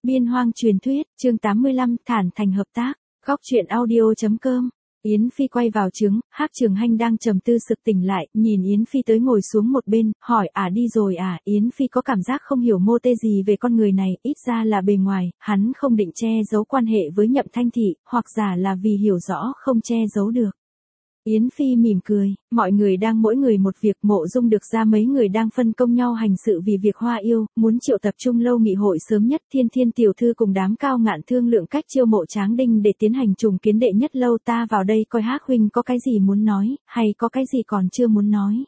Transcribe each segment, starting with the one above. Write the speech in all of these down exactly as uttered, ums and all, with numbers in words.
Biên Hoang truyền thuyết, chương tám mươi lăm, thản thành hợp tác. Góc truyện audio chấm com. Yến Phi quay vào trướng, Hắc Trường Hanh đang trầm tư sực tỉnh lại, nhìn Yến Phi tới ngồi xuống một bên, hỏi à đi rồi à, Yến Phi có cảm giác không hiểu mô tê gì về con người này, ít ra là bề ngoài, hắn không định che giấu quan hệ với Nhậm Thanh Thị, hoặc giả là vì hiểu rõ không che giấu được. Yến Phi mỉm cười, mọi người đang mỗi người một việc, Mộ Dung được ra mấy người đang phân công nhau hành sự vì việc Hoa Yêu, muốn triệu tập trung lâu nghị hội sớm nhất, Thiên Thiên tiểu thư cùng đám Cao Ngạn thương lượng cách chiêu mộ Tráng Đinh để tiến hành trùng kiến đệ nhất lâu, ta vào đây coi Hắc huynh có cái gì muốn nói, hay có cái gì còn chưa muốn nói.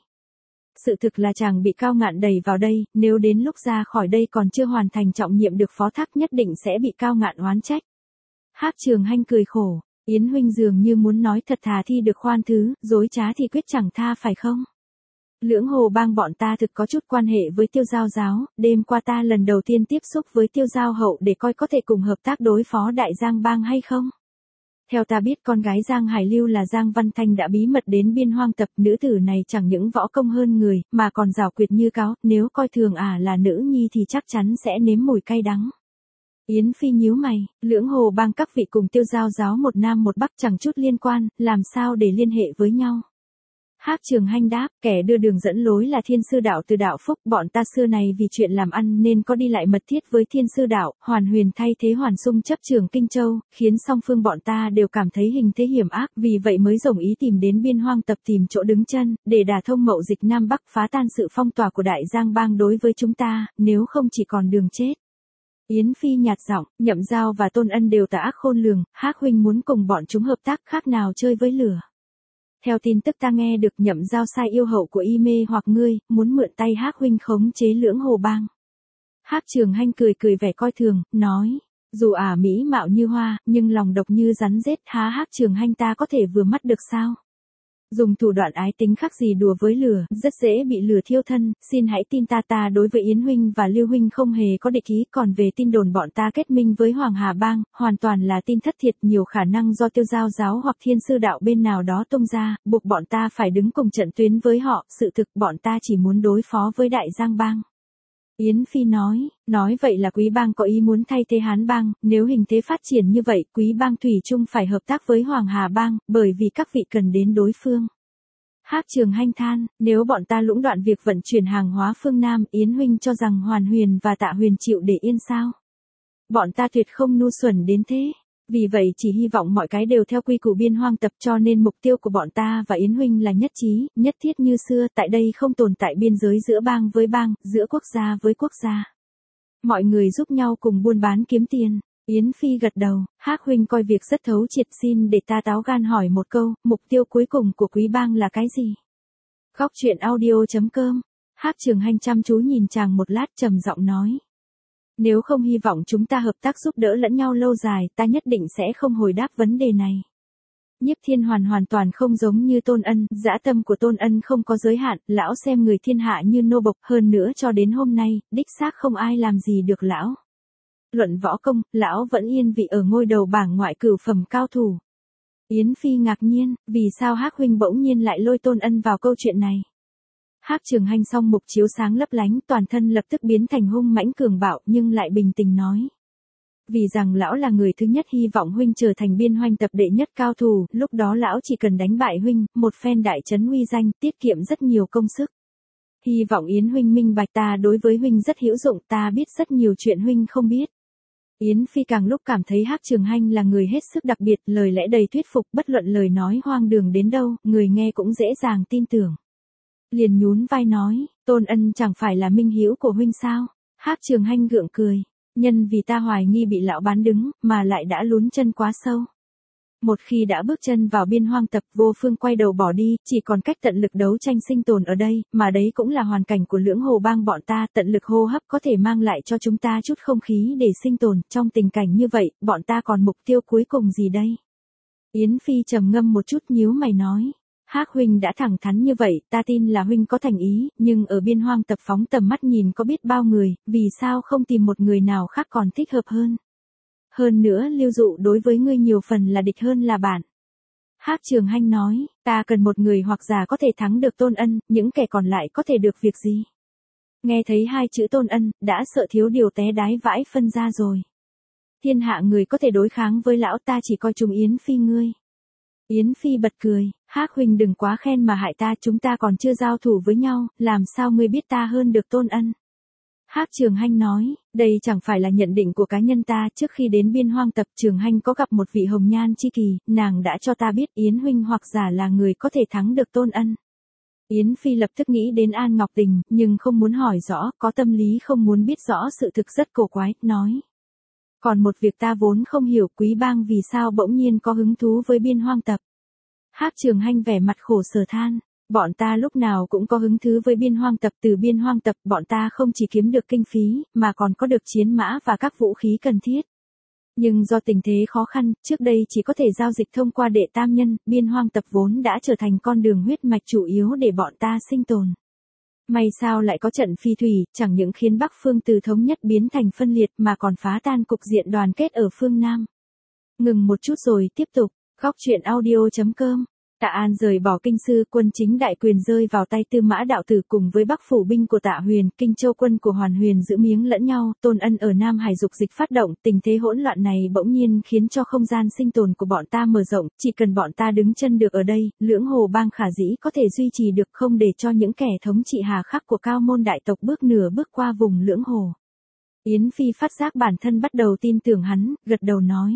Sự thực là chàng bị Cao Ngạn đẩy vào đây, nếu đến lúc ra khỏi đây còn chưa hoàn thành trọng nhiệm được phó thác nhất định sẽ bị Cao Ngạn oán trách. Hắc Trường Hanh cười khổ. Yến huynh dường như muốn nói thật thà thi được khoan thứ, dối trá thì quyết chẳng tha phải không? Lưỡng Hồ Bang bọn ta thực có chút quan hệ với Tiêu Giao giáo, đêm qua ta lần đầu tiên tiếp xúc với Tiêu Giao hậu để coi có thể cùng hợp tác đối phó Đại Giang Bang hay không. Theo ta biết con gái Giang Hải Lưu là Giang Văn Thanh đã bí mật đến Biên Hoang tập, nữ tử này chẳng những võ công hơn người, mà còn giảo quyệt như cáo, nếu coi thường ả à là nữ nhi thì chắc chắn sẽ nếm mùi cay đắng. Yến Phi nhíu mày, Lưỡng Hồ Bang các vị cùng Tiêu Giao giáo một nam một bắc chẳng chút liên quan, làm sao để liên hệ với nhau. Hắc Trường Hanh đáp, kẻ đưa đường dẫn lối là Thiên Sư Đạo từ Đạo Phúc, bọn ta xưa này vì chuyện làm ăn nên có đi lại mật thiết với Thiên Sư Đạo, Hoàn Huyền thay thế Hoàn Sung chấp trưởng Kinh Châu, khiến song phương bọn ta đều cảm thấy hình thế hiểm ác, vì vậy mới rồng ý tìm đến Biên Hoang tập tìm chỗ đứng chân, để đả thông mậu dịch Nam Bắc, phá tan sự phong tỏa của Đại Giang Bang đối với chúng ta, nếu không chỉ còn đường chết. Yến Phi nhạt giọng, Nhậm Giao và Tôn Ân đều tà ác khôn lường, Hắc huynh muốn cùng bọn chúng hợp tác khác nào chơi với lửa. Theo tin tức ta nghe được Nhậm Giao sai yêu hậu của y mê hoặc ngươi, muốn mượn tay Hắc huynh khống chế Lưỡng Hồ Bang. Hắc Trường Hanh cười cười vẻ coi thường, nói, dù ả mỹ mạo như hoa, nhưng lòng độc như rắn rết, há Hắc Trường Hanh ta có thể vừa mắt được sao? Dùng thủ đoạn ái tính khác gì đùa với lửa, rất dễ bị lửa thiêu thân, xin hãy tin ta ta đối với Yến huynh và Lưu huynh không hề có địch ý, còn về tin đồn bọn ta kết minh với Hoàng Hà Bang, hoàn toàn là tin thất thiệt, nhiều khả năng do Tiêu Giao giáo hoặc Thiên Sư Đạo bên nào đó tung ra, buộc bọn ta phải đứng cùng trận tuyến với họ, sự thực bọn ta chỉ muốn đối phó với Đại Giang Bang. Yến Phi nói, nói vậy là Quý Bang có ý muốn thay thế Hán Bang, nếu hình thế phát triển như vậy, Quý Bang thủy chung phải hợp tác với Hoàng Hà Bang, bởi vì các vị cần đến đối phương. Hắc Trường Hanh than, nếu bọn ta lũng đoạn việc vận chuyển hàng hóa phương Nam, Yến huynh cho rằng Hoàn Huyền và Tạ Huyền chịu để yên sao? Bọn ta tuyệt không ngu xuẩn đến thế. Vì vậy chỉ hy vọng mọi cái đều theo quy củ Biên Hoang tập, cho nên mục tiêu của bọn ta và Yến huynh là nhất trí, nhất thiết như xưa, tại đây không tồn tại biên giới giữa bang với bang, giữa quốc gia với quốc gia. Mọi người giúp nhau cùng buôn bán kiếm tiền. Yến Phi gật đầu, Hắc huynh coi việc rất thấu triệt, xin để ta táo gan hỏi một câu, mục tiêu cuối cùng của Quý Bang là cái gì? Góc truyện audio chấm com. Hắc Trường Hanh chăm chú nhìn chàng một lát trầm giọng nói. Nếu không hy vọng chúng ta hợp tác giúp đỡ lẫn nhau lâu dài, ta nhất định sẽ không hồi đáp vấn đề này. Nhiếp Thiên Hoàn hoàn toàn không giống như Tôn Ân, dã tâm của Tôn Ân không có giới hạn, lão xem người thiên hạ như nô bộc, hơn nữa cho đến hôm nay, đích xác không ai làm gì được lão. Luận võ công, lão vẫn yên vị ở ngôi đầu bảng ngoại cửu phẩm cao thủ. Yến Phi ngạc nhiên, vì sao Hắc huynh bỗng nhiên lại lôi Tôn Ân vào câu chuyện này? Hắc Trường Hanh song mục chiếu sáng lấp lánh, toàn thân lập tức biến thành hung mãnh cường bạo, nhưng lại bình tĩnh nói. Vì rằng lão là người thứ nhất hy vọng huynh trở thành Biên Hoang tập đệ nhất cao thủ, lúc đó lão chỉ cần đánh bại huynh, một phen đại trấn uy danh, tiết kiệm rất nhiều công sức. Hy vọng Yến huynh minh bạch ta đối với huynh rất hữu dụng, ta biết rất nhiều chuyện huynh không biết. Yến Phi càng lúc cảm thấy Hắc Trường Hanh là người hết sức đặc biệt, lời lẽ đầy thuyết phục, bất luận lời nói hoang đường đến đâu, người nghe cũng dễ dàng tin tưởng. Liền nhún vai nói, Tôn Ân chẳng phải là minh hữu của huynh sao? Hắc Trường Hanh gượng cười, nhân vì ta hoài nghi bị lão bán đứng, mà lại đã lún chân quá sâu. Một khi đã bước chân vào Biên Hoang tập, vô phương quay đầu bỏ đi, chỉ còn cách tận lực đấu tranh sinh tồn ở đây, mà đấy cũng là hoàn cảnh của Lưỡng Hồ Bang bọn ta, tận lực hô hấp có thể mang lại cho chúng ta chút không khí để sinh tồn, trong tình cảnh như vậy, bọn ta còn mục tiêu cuối cùng gì đây? Yến Phi trầm ngâm một chút nhíu mày nói. Hắc huynh đã thẳng thắn như vậy, ta tin là huynh có thành ý, nhưng ở Biên Hoang tập phóng tầm mắt nhìn có biết bao người, vì sao không tìm một người nào khác còn thích hợp hơn? Hơn nữa Lưu Dụ đối với ngươi nhiều phần là địch hơn là bạn. Hắc Trường Hanh nói, ta cần một người hoặc giả có thể thắng được Tôn Ân, những kẻ còn lại có thể được việc gì? Nghe thấy hai chữ Tôn Ân, đã sợ thiếu điều té đái vãi phân ra rồi. Thiên hạ người có thể đối kháng với lão, ta chỉ coi chúng Yến Phi ngươi. Yến Phi bật cười, Hắc huynh đừng quá khen mà hại ta, chúng ta còn chưa giao thủ với nhau, làm sao ngươi biết ta hơn được Tôn Ân. Hắc Trường Hanh nói, đây chẳng phải là nhận định của cá nhân ta, trước khi đến Biên Hoang Tập Trường Hanh có gặp một vị hồng nhan chi kỳ, nàng đã cho ta biết Yến huynh hoặc giả là người có thể thắng được Tôn Ân. Yến Phi lập tức nghĩ đến An Ngọc Tình, nhưng không muốn hỏi rõ, có tâm lý không muốn biết rõ sự thực rất cổ quái, nói. Còn một việc ta vốn không hiểu, Quý bang vì sao bỗng nhiên có hứng thú với Biên Hoang Tập. Hắc Trường Hanh vẻ mặt khổ sở than, bọn ta lúc nào cũng có hứng thú với Biên Hoang Tập, từ Biên Hoang Tập bọn ta không chỉ kiếm được kinh phí, mà còn có được chiến mã và các vũ khí cần thiết. Nhưng do tình thế khó khăn, trước đây chỉ có thể giao dịch thông qua Đệ Tam Nhân, Biên Hoang Tập vốn đã trở thành con đường huyết mạch chủ yếu để bọn ta sinh tồn. May sao lại có trận phi thủy, chẳng những khiến Bắc phương từ thống nhất biến thành phân liệt mà còn phá tan cục diện đoàn kết ở phương Nam. Ngừng một chút rồi tiếp tục, góc truyện audio chấm com. Tạ An rời bỏ Kinh Sư, quân chính đại quyền rơi vào tay Tư Mã Đạo Tử cùng với Bắc phủ binh của Tạ Huyền, Kinh Châu quân của Hoàn Huyền giữ miếng lẫn nhau, Tôn Ân ở Nam Hải dục dịch phát động, tình thế hỗn loạn này bỗng nhiên khiến cho không gian sinh tồn của bọn ta mở rộng, chỉ cần bọn ta đứng chân được ở đây, Lưỡng Hồ bang khả dĩ có thể duy trì được, không để cho những kẻ thống trị hà khắc của Cao Môn đại tộc bước nửa bước qua vùng Lưỡng Hồ. Yến Phi phát giác bản thân bắt đầu tin tưởng hắn, gật đầu nói.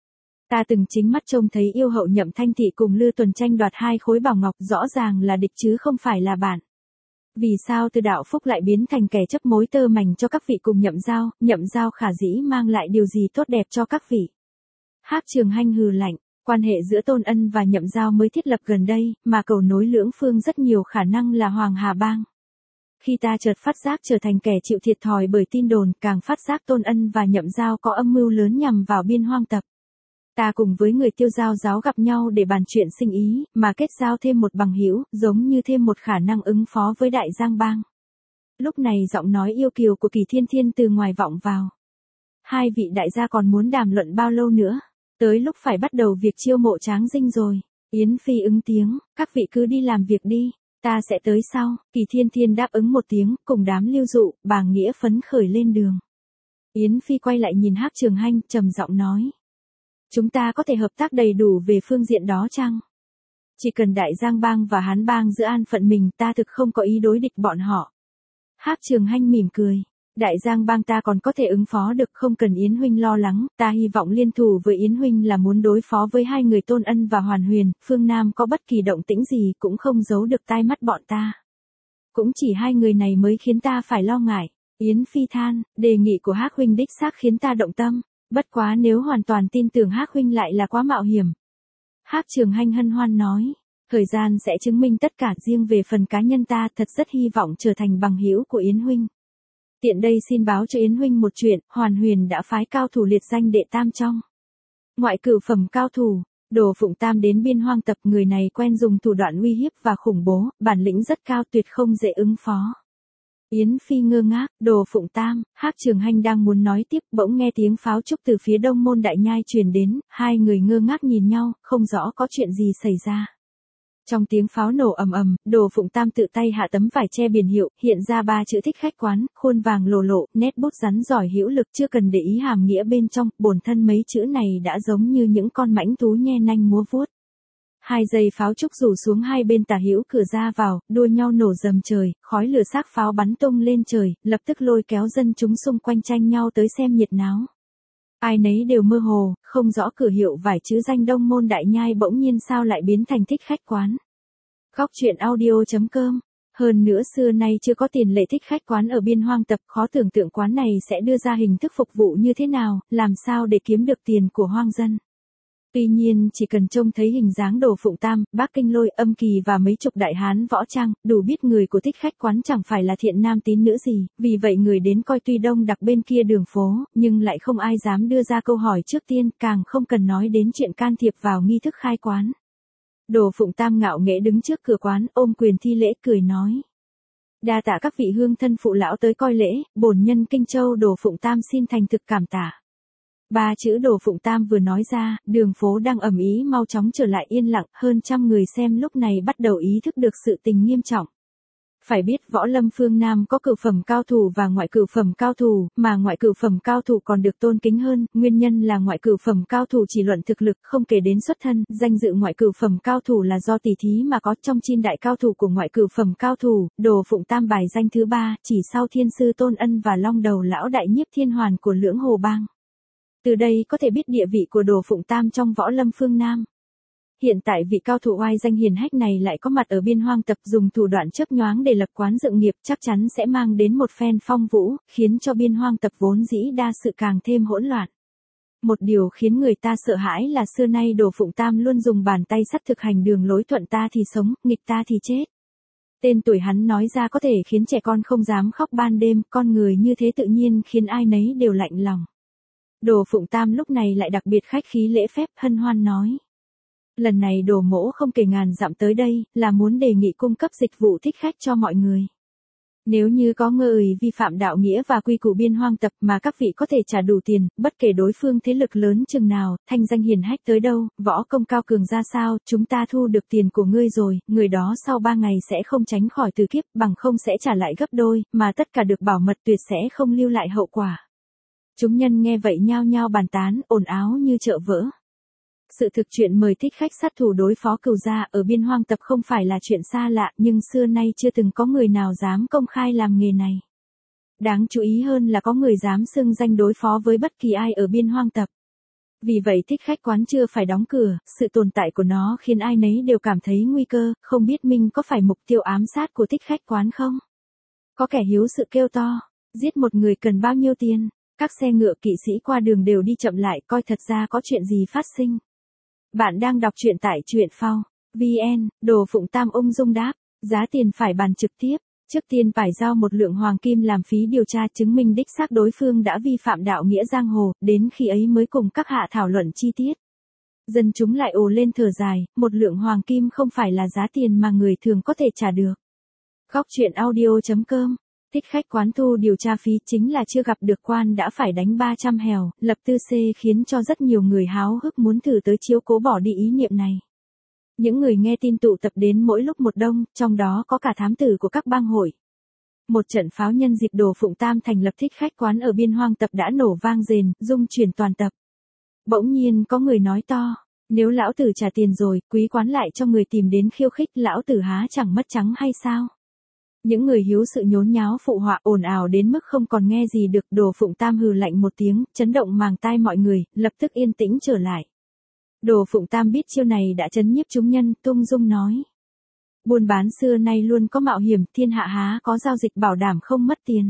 Ta từng chính mắt trông thấy yêu hậu Nhậm Thanh Thị cùng Lư Tuần tranh đoạt hai khối bảo ngọc, rõ ràng là địch chứ không phải là bạn. Vì sao Tư Đạo Phúc lại biến thành kẻ chấp mối tơ mảnh cho các vị cùng Nhậm Giao, Nhậm Giao khả dĩ mang lại điều gì tốt đẹp cho các vị. Hắc Trường Hanh hừ lạnh, quan hệ giữa Tôn Ân và Nhậm Giao mới thiết lập gần đây, mà cầu nối lưỡng phương rất nhiều khả năng là Hoàng Hà Bang. Khi ta chợt phát giác trở thành kẻ chịu thiệt thòi bởi tin đồn, càng phát giác Tôn Ân và Nhậm Giao có âm mưu lớn nhằm vào Biên Hoang Tập. Ta cùng với người Tiêu Giao giáo gặp nhau để bàn chuyện sinh ý, mà kết giao thêm một bằng hữu, giống như thêm một khả năng ứng phó với Đại Giang Bang. Lúc này giọng nói yêu kiều của Kỳ Thiên Thiên từ ngoài vọng vào. Hai vị đại gia còn muốn đàm luận bao lâu nữa? Tới lúc phải bắt đầu việc chiêu mộ Tráng Dinh rồi. Yến Phi ứng tiếng, các vị cứ đi làm việc đi, ta sẽ tới sau. Kỳ Thiên Thiên đáp ứng một tiếng, cùng đám Lưu Dụ, Bàng Nghĩa phấn khởi lên đường. Yến Phi quay lại nhìn Hắc Trường Hanh, trầm giọng nói. Chúng ta có thể hợp tác đầy đủ về phương diện đó chăng? Chỉ cần Đại Giang Bang và Hán Bang giữ an phận mình, ta thực không có ý đối địch bọn họ. Hắc Trường Hanh mỉm cười. Đại Giang Bang ta còn có thể ứng phó được, không cần Yến huynh lo lắng, ta hy vọng liên thủ với Yến huynh là muốn đối phó với hai người Tôn Ân và Hoàn Huyền, phương Nam có bất kỳ động tĩnh gì cũng không giấu được tai mắt bọn ta. Cũng chỉ hai người này mới khiến ta phải lo ngại. Yến Phi than, đề nghị của Hắc huynh đích xác khiến ta động tâm. Bất quá nếu hoàn toàn tin tưởng Hắc huynh lại là quá mạo hiểm. Hắc Trường Hanh hân hoan nói, thời gian sẽ chứng minh tất cả, riêng về phần cá nhân ta thật rất hy vọng trở thành bằng hữu của Yến huynh. Tiện đây xin báo cho Yến huynh một chuyện, Hoàn Huyền đã phái cao thủ liệt danh đệ tam trong. Ngoại cửu phẩm cao thủ, Đồ Phụng Tam đến Biên Hoang Tập, người này quen dùng thủ đoạn uy hiếp và khủng bố, bản lĩnh rất cao, tuyệt không dễ ứng phó. Yến Phi ngơ ngác, Đồ Phụng Tam, Hắc Trường Hanh đang muốn nói tiếp, bỗng nghe tiếng pháo trúc từ phía đông môn đại nhai truyền đến, hai người ngơ ngác nhìn nhau, không rõ có chuyện gì xảy ra. Trong tiếng pháo nổ ầm ầm, Đồ Phụng Tam tự tay hạ tấm vải che biển hiệu, hiện ra ba chữ Thích Khách Quán, khuôn vàng lồ lộ, nét bút rắn giỏi hữu lực, chưa cần để ý hàm nghĩa bên trong, bổn thân mấy chữ này đã giống như những con mãnh thú nhe nanh múa vuốt. Hai dây pháo trúc rủ xuống hai bên tả hữu cửa ra vào, đua nhau nổ rầm trời, khói lửa xác pháo bắn tung lên trời, lập tức lôi kéo dân chúng xung quanh tranh nhau tới xem nhiệt náo. Ai nấy đều mơ hồ, không rõ cửa hiệu vải chữ danh Đông Môn Đại Nhai bỗng nhiên sao lại biến thành Thích Khách Quán. Góc truyện audio chấm com. Hơn nữa xưa nay chưa có tiền lệ Thích Khách Quán ở Biên Hoang Tập, khó tưởng tượng quán này sẽ đưa ra hình thức phục vụ như thế nào, làm sao để kiếm được tiền của hoang dân. Tuy nhiên chỉ cần trông thấy hình dáng Đồ Phụng Tam, Bác Kinh Lôi, Âm Kỳ và mấy chục đại hán võ trang, đủ biết người của Thích Khách Quán chẳng phải là thiện nam tín nữ gì, vì vậy người đến coi tuy đông đặc bên kia đường phố, nhưng lại không ai dám đưa ra câu hỏi trước tiên, càng không cần nói đến chuyện can thiệp vào nghi thức khai quán. Đồ Phụng Tam ngạo nghễ đứng trước cửa quán, ôm quyền thi lễ, cười nói. Đa tạ các vị hương thân phụ lão tới coi lễ, bổn nhân Kinh Châu Đồ Phụng Tam xin thành thực cảm tạ. Ba chữ Đồ Phụng Tam vừa nói ra, đường phố đang ầm ĩ mau chóng trở lại yên lặng, hơn trăm người xem lúc này bắt đầu ý thức được sự tình nghiêm trọng. Phải biết võ lâm phương Nam có cửu phẩm cao thủ và ngoại cửu phẩm cao thủ, mà ngoại cửu phẩm cao thủ còn được tôn kính hơn, nguyên nhân là ngoại cửu phẩm cao thủ chỉ luận thực lực không kể đến xuất thân, danh dự ngoại cửu phẩm cao thủ là do tỷ thí mà có. Trong chín đại cao thủ của ngoại cửu phẩm cao thủ, Đồ Phụng Tam bài danh thứ ba, chỉ sau Thiên sư Tôn Ân và Long đầu lão đại Nhiếp Thiên Hoàn của Lưỡng Hồ Bang. Từ đây có thể biết địa vị của Đồ Phụng Tam trong võ lâm phương Nam. Hiện tại vị cao thủ oai danh hiền hách này lại có mặt ở Biên Hoang Tập, dùng thủ đoạn chớp nhoáng để lập quán dựng nghiệp, chắc chắn sẽ mang đến một phen phong vũ, khiến cho Biên Hoang Tập vốn dĩ đa sự càng thêm hỗn loạn. Một điều khiến người ta sợ hãi là xưa nay Đồ Phụng Tam luôn dùng bàn tay sắt thực hành đường lối thuận ta thì sống, nghịch ta thì chết. Tên tuổi hắn nói ra có thể khiến trẻ con không dám khóc ban đêm, con người như thế tự nhiên khiến ai nấy đều lạnh lòng. Đồ Phụng Tam lúc này lại đặc biệt khách khí lễ phép hân hoan nói. Lần này Đồ mỗ không kể ngàn dặm tới đây, là muốn đề nghị cung cấp dịch vụ thích khách cho mọi người. Nếu như có người vi phạm đạo nghĩa và quy củ Biên Hoang Tập mà các vị có thể trả đủ tiền, bất kể đối phương thế lực lớn chừng nào, thanh danh hiển hách tới đâu, võ công cao cường ra sao, chúng ta thu được tiền của ngươi rồi, người đó sau ba ngày sẽ không tránh khỏi tử kiếp, bằng không sẽ trả lại gấp đôi, mà tất cả được bảo mật tuyệt sẽ không lưu lại hậu quả. Chúng nhân nghe vậy nhao nhao bàn tán, ồn áo như chợ vỡ. Sự thực chuyện mời thích khách sát thủ đối phó cừu gia ở Biên Hoang Tập không phải là chuyện xa lạ, nhưng xưa nay chưa từng có người nào dám công khai làm nghề này. Đáng chú ý hơn là có người dám xưng danh đối phó với bất kỳ ai ở Biên Hoang Tập. Vì vậy thích khách quán chưa phải đóng cửa, sự tồn tại của nó khiến ai nấy đều cảm thấy nguy cơ, không biết mình có phải mục tiêu ám sát của thích khách quán không? Có kẻ hiếu sự kêu to, giết một người cần bao nhiêu tiền? Các xe ngựa kỵ sĩ qua đường đều đi chậm lại coi thật ra có chuyện gì phát sinh. Bạn đang đọc truyện tại truyện phao chấm vn, Đồ Phụng Tam ung dung đáp, giá tiền phải bàn trực tiếp, trước tiên phải giao một lượng hoàng kim làm phí điều tra chứng minh đích xác đối phương đã vi phạm đạo nghĩa giang hồ, đến khi ấy mới cùng các hạ thảo luận chi tiết. Dân chúng lại ồ lên thở dài, một lượng hoàng kim không phải là giá tiền mà người thường có thể trả được. Góc truyện audio chấm com. Thích khách quán thu điều tra phí chính là chưa gặp được quan đã phải đánh ba trăm hèo, lập tư xê khiến cho rất nhiều người háo hức muốn thử tới chiếu cố bỏ đi ý niệm này. Những người nghe tin tụ tập đến mỗi lúc một đông, trong đó có cả thám tử của các bang hội. Một trận pháo nhân dịp Đồ Phụng Tam thành lập thích khách quán ở Biên Hoang Tập đã nổ vang rền, rung chuyển toàn tập. Bỗng nhiên có người nói to, nếu lão tử trả tiền rồi, quý quán lại cho người tìm đến khiêu khích, lão tử há chẳng mất trắng hay sao? Những người hiếu sự nhốn nháo phụ họa ồn ào đến mức không còn nghe gì được. Đồ Phụng Tam hừ lạnh một tiếng, chấn động màng tai mọi người, lập tức yên tĩnh trở lại. Đồ Phụng Tam biết chiêu này đã chấn nhiếp chúng nhân, tung dung nói. Buôn bán xưa nay luôn có mạo hiểm, thiên hạ há có giao dịch bảo đảm không mất tiền.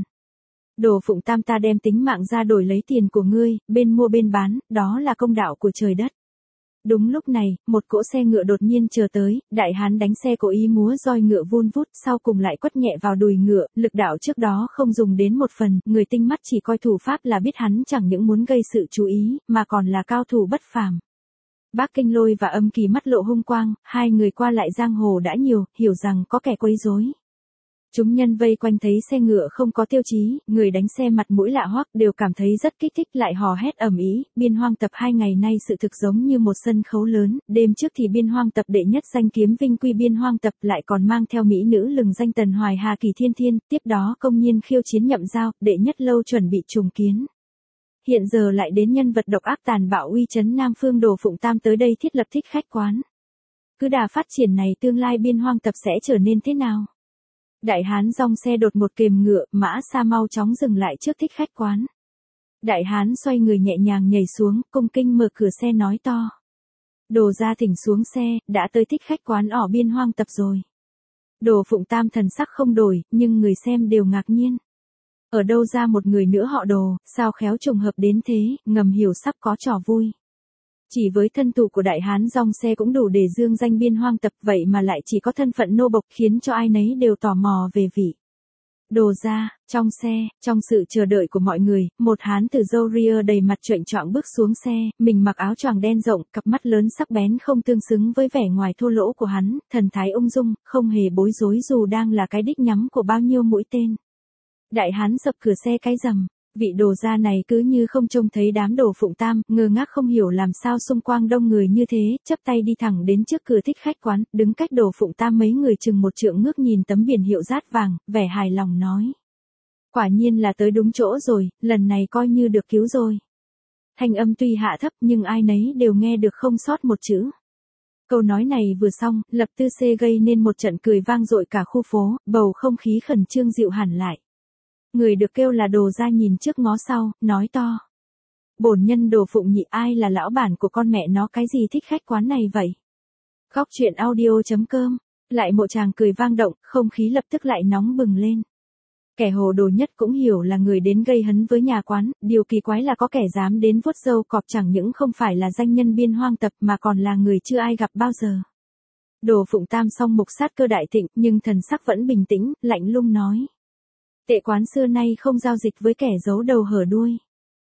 Đồ Phụng Tam ta đem tính mạng ra đổi lấy tiền của ngươi, bên mua bên bán, đó là công đạo của trời đất. Đúng lúc này, một cỗ xe ngựa đột nhiên chờ tới, đại hán đánh xe cố ý múa roi ngựa vun vút, sau cùng lại quất nhẹ vào đùi ngựa, lực đạo trước đó không dùng đến một phần, người tinh mắt chỉ coi thủ pháp là biết hắn chẳng những muốn gây sự chú ý, mà còn là cao thủ bất phàm. Bác Kinh Lôi và Âm Kỳ mắt lộ hung quang, hai người qua lại giang hồ đã nhiều, hiểu rằng có kẻ quấy rối. Chúng nhân vây quanh thấy xe ngựa không có tiêu chí, người đánh xe mặt mũi lạ hoắc đều cảm thấy rất kích thích lại hò hét ầm ĩ. Biên Hoang Tập hai ngày nay sự thực giống như một sân khấu lớn, đêm trước thì Biên Hoang Tập đệ nhất danh kiếm vinh quy Biên Hoang Tập lại còn mang theo mỹ nữ lừng danh Tần Hoài Hà Kỳ Thiên Thiên, tiếp đó công nhiên khiêu chiến Nhậm Giao, đệ nhất lâu chuẩn bị trùng kiến. Hiện giờ lại đến nhân vật độc ác tàn bạo uy chấn Nam Phương Đồ Phụng Tam tới đây thiết lập thích khách quán. Cứ đà phát triển này tương lai Biên Hoang Tập sẽ trở nên thế nào? Đại hán dòng xe đột một kềm ngựa, mã xa mau chóng dừng lại trước thích khách quán. Đại hán xoay người nhẹ nhàng nhảy xuống, cung kinh mở cửa xe nói to. Đồ gia thỉnh xuống xe, đã tới thích khách quán ở Biên Hoang Tập rồi. Đồ Phụng Tam thần sắc không đổi, nhưng người xem đều ngạc nhiên. Ở đâu ra một người nữa họ Đồ, sao khéo trùng hợp đến thế, ngầm hiểu sắp có trò vui. Chỉ với thân thủ của đại hán dòng xe cũng đủ để dương danh Biên Hoang Tập, vậy mà lại chỉ có thân phận nô bộc khiến cho ai nấy đều tò mò về vị. Đồ gia, trong xe, trong sự chờ đợi của mọi người, một hán tử râu ria đầy mặt choạng choạng bước xuống xe, mình mặc áo choàng đen rộng, cặp mắt lớn sắc bén không tương xứng với vẻ ngoài thô lỗ của hắn, thần thái ung dung, không hề bối rối dù đang là cái đích nhắm của bao nhiêu mũi tên. Đại hán dập cửa xe cái rầm, Vị đồ gia này cứ như không trông thấy đám Đồ Phụng Tam, ngơ ngác không hiểu làm sao xung quanh đông người như thế, chắp tay đi thẳng đến trước cửa thích khách quán, đứng cách Đồ Phụng Tam mấy người chừng một trượng, ngước nhìn tấm biển hiệu dát vàng, vẻ hài lòng nói. Quả nhiên là tới đúng chỗ rồi, lần này coi như được cứu rồi. Thanh âm tuy hạ thấp nhưng ai nấy đều nghe được không sót một chữ. Câu nói này vừa xong, lập tư xê gây nên một trận cười vang dội cả khu phố, bầu không khí khẩn trương dịu hẳn lại. Người được kêu là Đồ gia nhìn trước ngó sau, nói to. Bổn nhân Đồ Phụng Nhị, ai là lão bản của con mẹ nó cái gì thích khách quán này vậy? Góc truyện audio chấm com. Lại một tràng cười vang động, không khí lập tức lại nóng bừng lên. Kẻ hồ đồ nhất cũng hiểu là người đến gây hấn với nhà quán, điều kỳ quái là có kẻ dám đến vuốt râu cọp chẳng những không phải là danh nhân biên hoang tập mà còn là người chưa ai gặp bao giờ. Đồ Phụng Tam song mục sát cơ đại thịnh nhưng thần sắc vẫn bình tĩnh, lạnh lùng nói. Tệ quán xưa nay không giao dịch với kẻ giấu đầu hở đuôi.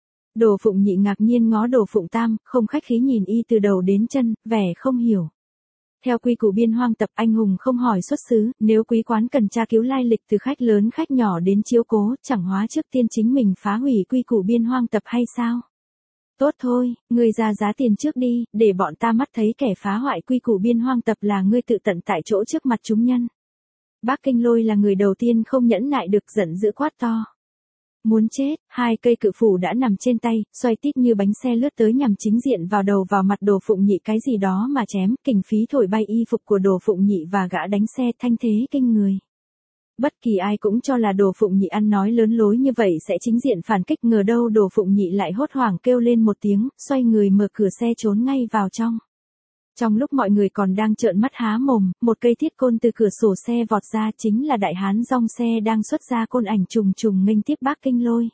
Đồ Phụng Nhị ngạc nhiên ngó Đồ Phụng Tam, không khách khí nhìn y từ đầu đến chân, vẻ không hiểu. Theo quy củ biên hoang tập, anh hùng không hỏi xuất xứ, nếu quý quán cần tra cứu lai lịch từ khách lớn khách nhỏ đến chiếu cố, chẳng hóa trước tiên chính mình phá hủy quy củ biên hoang tập hay sao? Tốt thôi, ngươi ra giá tiền trước đi, để bọn ta mắt thấy kẻ phá hoại quy củ biên hoang tập là ngươi tự tận tại chỗ trước mặt chúng nhân. Bác Kinh Lôi là người đầu tiên không nhẫn nại được, giận dữ quát to. Muốn chết, hai cây cự phủ đã nằm trên tay, xoay tít như bánh xe lướt tới nhằm chính diện vào đầu vào mặt Đồ Phụng Nhị, cái gì đó mà chém, kình khí thổi bay y phục của Đồ Phụng Nhị và gã đánh xe, thanh thế kinh người. Bất kỳ ai cũng cho là Đồ Phụng Nhị ăn nói lớn lối như vậy sẽ chính diện phản kích, ngờ đâu Đồ Phụng Nhị lại hốt hoảng kêu lên một tiếng, xoay người mở cửa xe trốn ngay vào trong. Trong lúc mọi người còn đang trợn mắt há mồm, một cây thiết côn từ cửa sổ xe vọt ra, chính là đại hán rong xe đang xuất ra côn ảnh trùng trùng nghênh tiếp bác Kinh Lôi.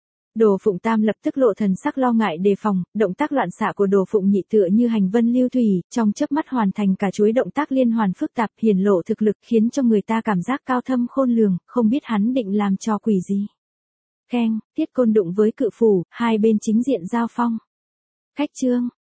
Đồ Phụng Tam lập tức lộ thần sắc lo ngại đề phòng, động tác loạn xạ của Đồ Phụng Nhị tựa như hành vân lưu thủy, trong chớp mắt hoàn thành cả chuỗi động tác liên hoàn phức tạp, hiển lộ thực lực khiến cho người ta cảm giác cao thâm khôn lường, không biết hắn định làm trò quỷ gì. Keng, thiết côn đụng với cự phủ, hai bên chính diện giao phong. Khách trương.